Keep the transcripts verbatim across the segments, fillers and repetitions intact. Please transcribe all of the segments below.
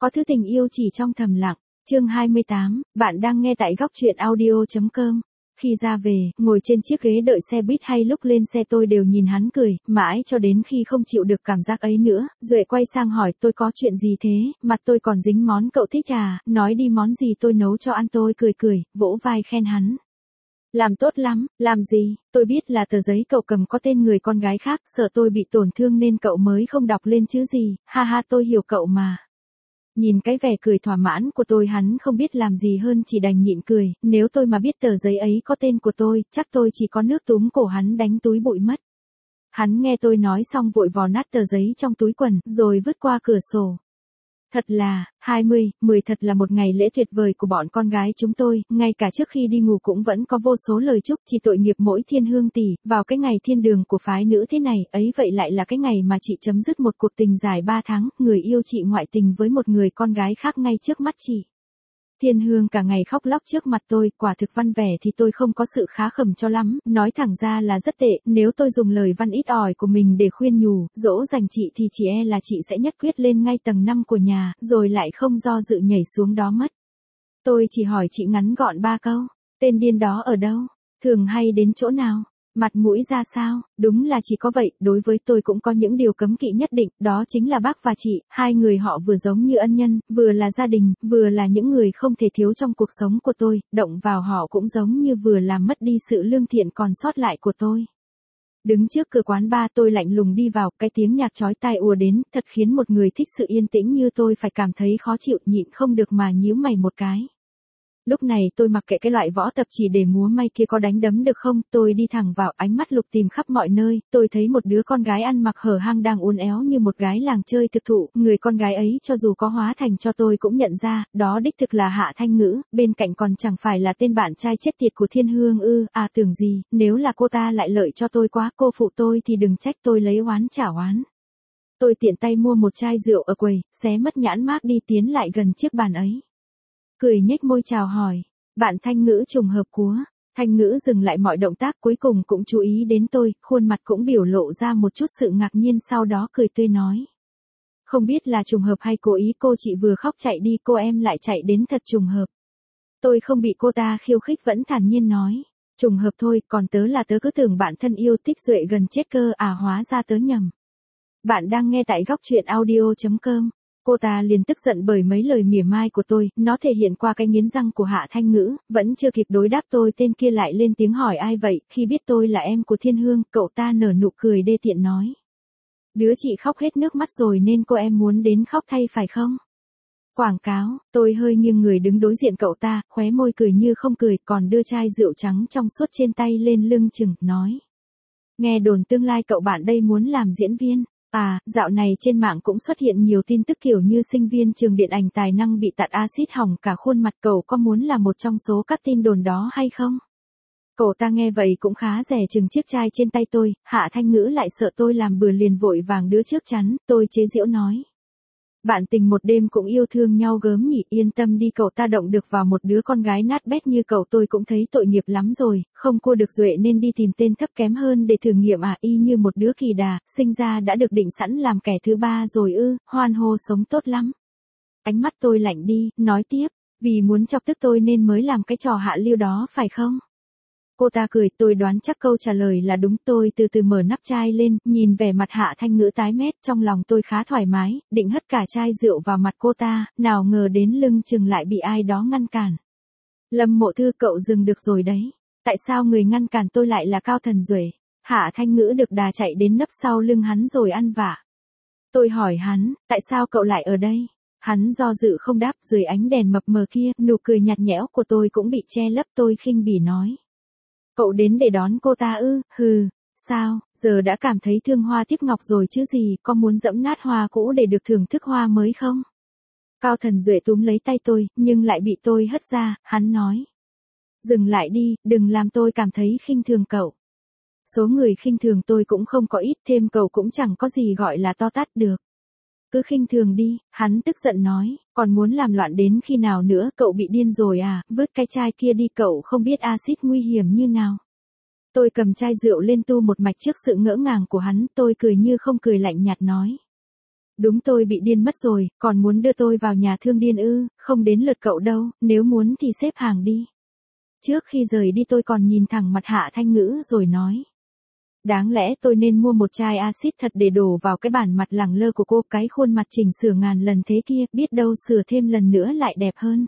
Có thứ tình yêu chỉ trong thầm lặng. Chương hai mươi tám, bạn đang nghe tại góc truyện audio chấm com. Khi ra về, ngồi trên chiếc ghế đợi xe buýt hay lúc lên xe tôi đều nhìn hắn cười, mãi cho đến khi không chịu được cảm giác ấy nữa, Duệ quay sang hỏi tôi có chuyện gì thế, mặt tôi còn dính món cậu thích à, nói đi món gì tôi nấu cho ăn. Tôi cười cười, vỗ vai khen hắn. Làm tốt lắm, làm gì, tôi biết là tờ giấy cậu cầm có tên người con gái khác, sợ tôi bị tổn thương nên cậu mới không đọc lên chứ gì, ha ha tôi hiểu cậu mà. Nhìn cái vẻ cười thỏa mãn của tôi hắn không biết làm gì hơn chỉ đành nhịn cười, nếu tôi mà biết tờ giấy ấy có tên của tôi, chắc tôi chỉ có nước túm cổ hắn đánh túi bụi mất. Hắn nghe tôi nói xong vội vò nát tờ giấy trong túi quần, rồi vứt qua cửa sổ. Thật là, hai mươi, mười thật là một ngày lễ tuyệt vời của bọn con gái chúng tôi, ngay cả trước khi đi ngủ cũng vẫn có vô số lời chúc, chỉ tội nghiệp mỗi thiên hương tỷ, vào cái ngày thiên đường của phái nữ thế này, ấy vậy lại là cái ngày mà chị chấm dứt một cuộc tình dài ba tháng, người yêu chị ngoại tình với một người con gái khác ngay trước mắt chị. Thiên hương cả ngày khóc lóc trước mặt tôi, quả thực văn vẻ thì tôi không có sự khá khẩm cho lắm, nói thẳng ra là rất tệ, nếu tôi dùng lời văn ít ỏi của mình để khuyên nhủ, dỗ dành chị thì chỉ e là chị sẽ nhất quyết lên ngay tầng năm của nhà, rồi lại không do dự nhảy xuống đó mất. Tôi chỉ hỏi chị ngắn gọn ba câu, tên điên đó ở đâu, thường hay đến chỗ nào, mặt mũi ra sao, đúng là chỉ có vậy, đối với tôi cũng có những điều cấm kỵ nhất định, đó chính là bác và chị, hai người họ vừa giống như ân nhân, vừa là gia đình, vừa là những người không thể thiếu trong cuộc sống của tôi, động vào họ cũng giống như vừa làm mất đi sự lương thiện còn sót lại của tôi. Đứng trước cửa quán bar tôi lạnh lùng đi vào, cái tiếng nhạc chói tai ùa đến, thật khiến một người thích sự yên tĩnh như tôi phải cảm thấy khó chịu, nhịn không được mà nhíu mày một cái. Lúc này tôi mặc kệ cái loại võ tập chỉ để múa may kia có đánh đấm được không, tôi đi thẳng vào, ánh mắt lục tìm khắp mọi nơi, tôi thấy một đứa con gái ăn mặc hở hang đang uốn éo như một gái làng chơi thực thụ, người con gái ấy cho dù có hóa thành cho tôi cũng nhận ra, đó đích thực là Hạ Thanh Ngữ, bên cạnh còn chẳng phải là tên bạn trai chết tiệt của Thiên Hương ư, à tưởng gì, nếu là cô ta lại lợi cho tôi quá, cô phụ tôi thì đừng trách tôi lấy oán trả oán. Tôi tiện tay mua một chai rượu ở quầy, xé mất nhãn mác đi tiến lại gần chiếc bàn ấy. Cười nhếch môi chào hỏi, bạn Thanh Ngữ trùng hợp cúa. Thanh Ngữ dừng lại mọi động tác cuối cùng cũng chú ý đến tôi, khuôn mặt cũng biểu lộ ra một chút sự ngạc nhiên sau đó cười tươi nói. Không biết là trùng hợp hay cố ý cô chị vừa khóc chạy đi cô em lại chạy đến thật trùng hợp. Tôi không bị cô ta khiêu khích vẫn thản nhiên nói. Trùng hợp thôi, còn tớ là tớ cứ tưởng bạn thân yêu thích Duệ gần chết cơ à hóa ra tớ nhầm. Bạn đang nghe tại góc truyện audio chấm com. Cô ta liền tức giận bởi mấy lời mỉa mai của tôi, nó thể hiện qua cái nghiến răng của Hạ Thanh Ngữ, vẫn chưa kịp đối đáp tôi tên kia lại lên tiếng hỏi ai vậy, khi biết tôi là em của Thiên Hương, cậu ta nở nụ cười đê tiện nói. Đứa chị khóc hết nước mắt rồi nên cô em muốn đến khóc thay phải không? Quảng cáo, tôi hơi nghiêng người đứng đối diện cậu ta, khóe môi cười như không cười, còn đưa chai rượu trắng trong suốt trên tay lên lưng chừng, nói. Nghe đồn tương lai cậu bạn đây muốn làm diễn viên. À, dạo này trên mạng cũng xuất hiện nhiều tin tức kiểu như sinh viên trường điện ảnh tài năng bị tạt axit hỏng cả khuôn mặt, cậu có muốn là một trong số các tin đồn đó hay không? Cậu ta nghe vậy cũng khá rẻ chừng chiếc chai trên tay tôi, Hạ Thanh Ngữ lại sợ tôi làm bừa liền vội vàng đứa trước chắn, tôi chế giễu nói. Bạn tình một đêm cũng yêu thương nhau gớm nhỉ, yên tâm đi, cậu ta động được vào một đứa con gái nát bét như cậu tôi cũng thấy tội nghiệp lắm rồi, không cua được Duệ nên đi tìm tên thấp kém hơn để thử nghiệm à, y như một đứa kỳ đà, sinh ra đã được định sẵn làm kẻ thứ ba rồi ư, hoan hô sống tốt lắm. Ánh mắt tôi lạnh đi, nói tiếp, vì muốn chọc tức tôi nên mới làm cái trò hạ lưu đó phải không? Cô ta cười, tôi đoán chắc câu trả lời là đúng, tôi từ từ mở nắp chai lên, nhìn vẻ mặt Hạ Thanh Ngữ tái mét, trong lòng tôi khá thoải mái, định hất cả chai rượu vào mặt cô ta, nào ngờ đến lưng chừng lại bị ai đó ngăn cản. Lâm Mộ Thư, cậu dừng được rồi đấy, tại sao người ngăn cản tôi lại là Cao Thần Duệ? Hạ Thanh Ngữ được đà chạy đến nấp sau lưng hắn rồi ăn vạ. Tôi hỏi hắn, tại sao cậu lại ở đây? Hắn do dự không đáp, dưới ánh đèn mập mờ kia, nụ cười nhạt nhẽo của tôi cũng bị che lấp, tôi khinh bỉ nói. Cậu đến để đón cô ta ư, hừ, sao, giờ đã cảm thấy thương hoa tiếc ngọc rồi chứ gì, có muốn dẫm nát hoa cũ để được thưởng thức hoa mới không? Cao Thần Duệ túm lấy tay tôi, nhưng lại bị tôi hất ra, hắn nói. Dừng lại đi, đừng làm tôi cảm thấy khinh thường cậu. Số người khinh thường tôi cũng không có ít, thêm cậu cũng chẳng có gì gọi là to tát được. Cứ khinh thường đi, hắn tức giận nói, còn muốn làm loạn đến khi nào nữa, cậu bị điên rồi à, vứt cái chai kia đi, cậu không biết axit nguy hiểm như nào. Tôi cầm chai rượu lên tu một mạch trước sự ngỡ ngàng của hắn, tôi cười như không cười lạnh nhạt nói. Đúng tôi bị điên mất rồi, còn muốn đưa tôi vào nhà thương điên ư, không đến lượt cậu đâu, nếu muốn thì xếp hàng đi. Trước khi rời đi tôi còn nhìn thẳng mặt Hạ Thanh Ngữ rồi nói. Đáng lẽ tôi nên mua một chai axit thật để đổ vào cái bản mặt lẳng lơ của cô, cái khuôn mặt chỉnh sửa ngàn lần thế kia, biết đâu sửa thêm lần nữa lại đẹp hơn.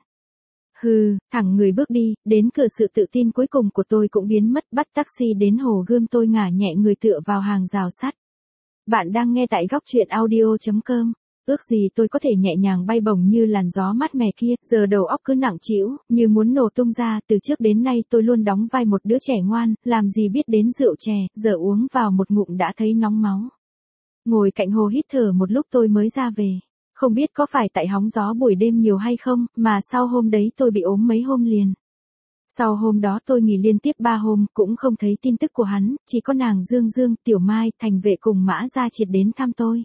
Hừ, thẳng người bước đi, đến cửa sự tự tin cuối cùng của tôi cũng biến mất, bắt taxi đến Hồ Gươm tôi ngả nhẹ người tựa vào hàng rào sắt. Bạn đang nghe tại góc truyện audio chấm com. Ước gì tôi có thể nhẹ nhàng bay bổng như làn gió mát mẻ kia, giờ đầu óc cứ nặng trĩu, như muốn nổ tung ra, từ trước đến nay tôi luôn đóng vai một đứa trẻ ngoan, làm gì biết đến rượu chè, giờ uống vào một ngụm đã thấy nóng máu. Ngồi cạnh hồ hít thở một lúc tôi mới ra về. Không biết có phải tại hóng gió buổi đêm nhiều hay không, mà sau hôm đấy tôi bị ốm mấy hôm liền. Sau hôm đó tôi nghỉ liên tiếp ba hôm, cũng không thấy tin tức của hắn, chỉ có nàng Dương Dương, Tiểu Mai, Thành Vệ cùng Mã Gia Triệt đến thăm tôi.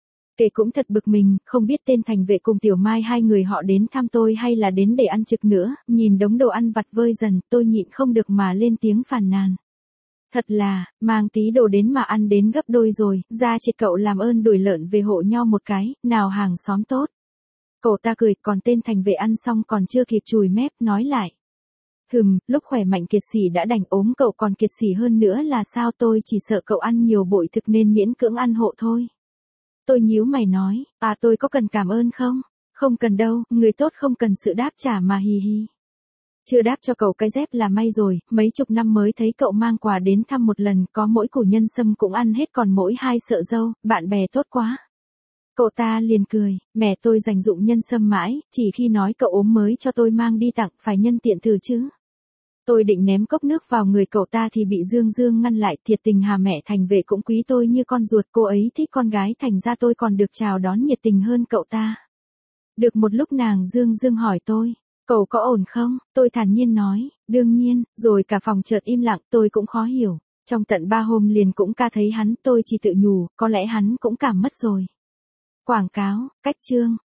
Kể cũng thật bực mình, không biết tên Thành Vệ cùng Tiểu Mai hai người họ đến thăm tôi hay là đến để ăn trực nữa, nhìn đống đồ ăn vặt vơi dần, tôi nhịn không được mà lên tiếng phàn nàn. Thật là, mang tí đồ đến mà ăn đến gấp đôi rồi, Gia Triệt cậu làm ơn đuổi lợn về hộ nho một cái, nào hàng xóm tốt. Cậu ta cười, còn tên Thành Vệ ăn xong còn chưa kịp chùi mép, nói lại. Hừm, lúc khỏe mạnh kiệt sỉ đã đành ốm cậu còn kiệt sỉ hơn nữa là sao, tôi chỉ sợ cậu ăn nhiều bội thực nên miễn cưỡng ăn hộ thôi. Tôi nhíu mày nói, à tôi có cần cảm ơn không? Không cần đâu, người tốt không cần sự đáp trả mà hì hì. Chưa đáp cho cậu cái dép là may rồi, mấy chục năm mới thấy cậu mang quà đến thăm một lần, có mỗi củ nhân sâm cũng ăn hết còn mỗi hai sợi dâu, bạn bè tốt quá. Cậu ta liền cười, mẹ tôi dành dụng nhân sâm mãi, chỉ khi nói cậu ốm mới cho tôi mang đi tặng, phải nhân tiện thử chứ. Tôi định ném cốc nước vào người cậu ta thì bị Dương Dương ngăn lại, thiệt tình hà mẹ Thành Vệ cũng quý tôi như con ruột, cô ấy thích con gái thành ra tôi còn được chào đón nhiệt tình hơn cậu ta. Được một lúc nàng Dương Dương hỏi tôi, cậu có ổn không? Tôi thản nhiên nói, đương nhiên, rồi cả phòng chợt im lặng, tôi cũng khó hiểu. Trong tận ba hôm liền cũng ca thấy hắn, tôi chỉ tự nhủ, có lẽ hắn cũng cảm mất rồi. Quảng cáo, cách chương.